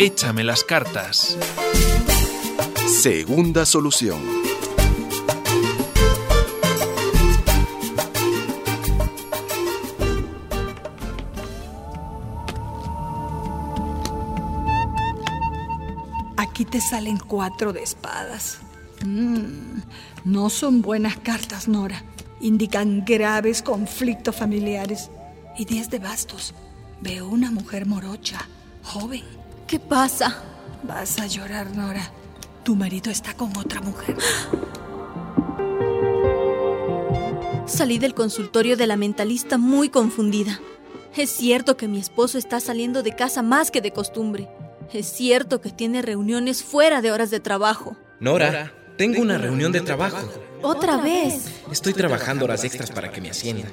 Échame las cartas. Segunda solución. Aquí te salen 4 de espadas. No son buenas cartas, Nora. Indican graves conflictos familiares. Y 10 de bastos. Veo una mujer morocha, joven. ¿Qué pasa? Vas a llorar, Nora. Tu marido está con otra mujer. Salí del consultorio de la mentalista muy confundida. Es cierto que mi esposo está saliendo de casa más que de costumbre. Es cierto que tiene reuniones fuera de horas de trabajo. Nora, tengo una reunión de trabajo. ¿Otra vez? Estoy trabajando horas extras para que me asciendan.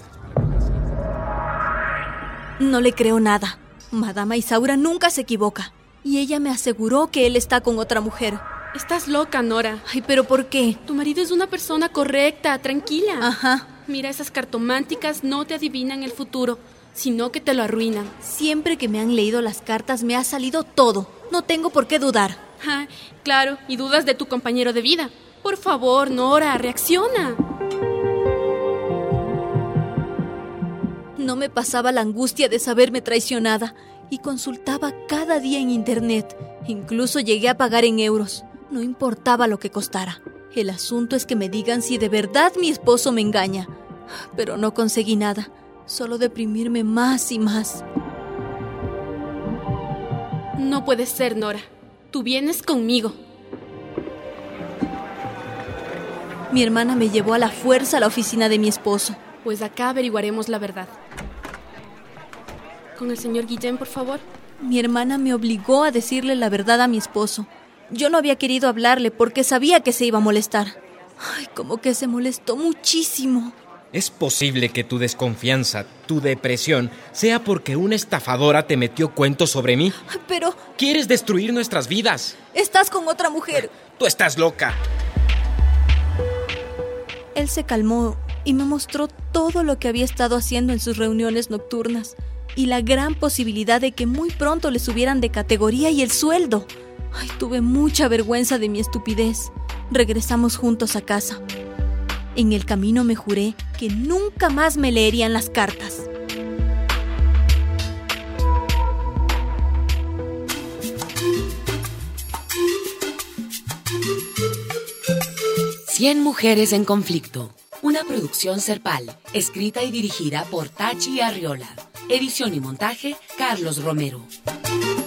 No le creo nada. Madama Isaura nunca se equivoca. Y ella me aseguró que él está con otra mujer. Estás loca, Nora. Ay, ¿pero por qué? Tu marido es una persona correcta, tranquila. Ajá. Mira, esas cartománticas no te adivinan el futuro, sino que te lo arruinan. Siempre que me han leído las cartas me ha salido todo. No tengo por qué dudar. Claro, y dudas de tu compañero de vida. Por favor, Nora, reacciona. No me pasaba la angustia de saberme traicionada y consultaba cada día en internet. Incluso llegué a pagar en euros. No importaba lo que costara. El asunto es que me digan si de verdad mi esposo me engaña. Pero no conseguí nada. Solo deprimirme más y más. No puede ser, Nora. Tú vienes conmigo. Mi hermana me llevó a la fuerza a la oficina de mi esposo. Pues acá averiguaremos la verdad. Con el señor Guillén, por favor. Mi hermana me obligó a decirle la verdad a mi esposo. Yo no había querido hablarle porque sabía que se iba a molestar. Ay, como que se molestó muchísimo. Es posible que tu desconfianza, tu depresión, sea porque una estafadora te metió cuentos sobre mí. Pero... ¿Quieres destruir nuestras vidas? Estás con otra mujer. Tú estás loca. Él se calmó y me mostró todo lo que había estado haciendo en sus reuniones nocturnas y la gran posibilidad de que muy pronto le subieran de categoría y el sueldo. Ay, tuve mucha vergüenza de mi estupidez. Regresamos juntos a casa. En el camino me juré que nunca más me leerían las cartas. Cien mujeres en conflicto. Una producción Serpal, escrita y dirigida por Tachi Arriola. Edición y montaje, Carlos Romero.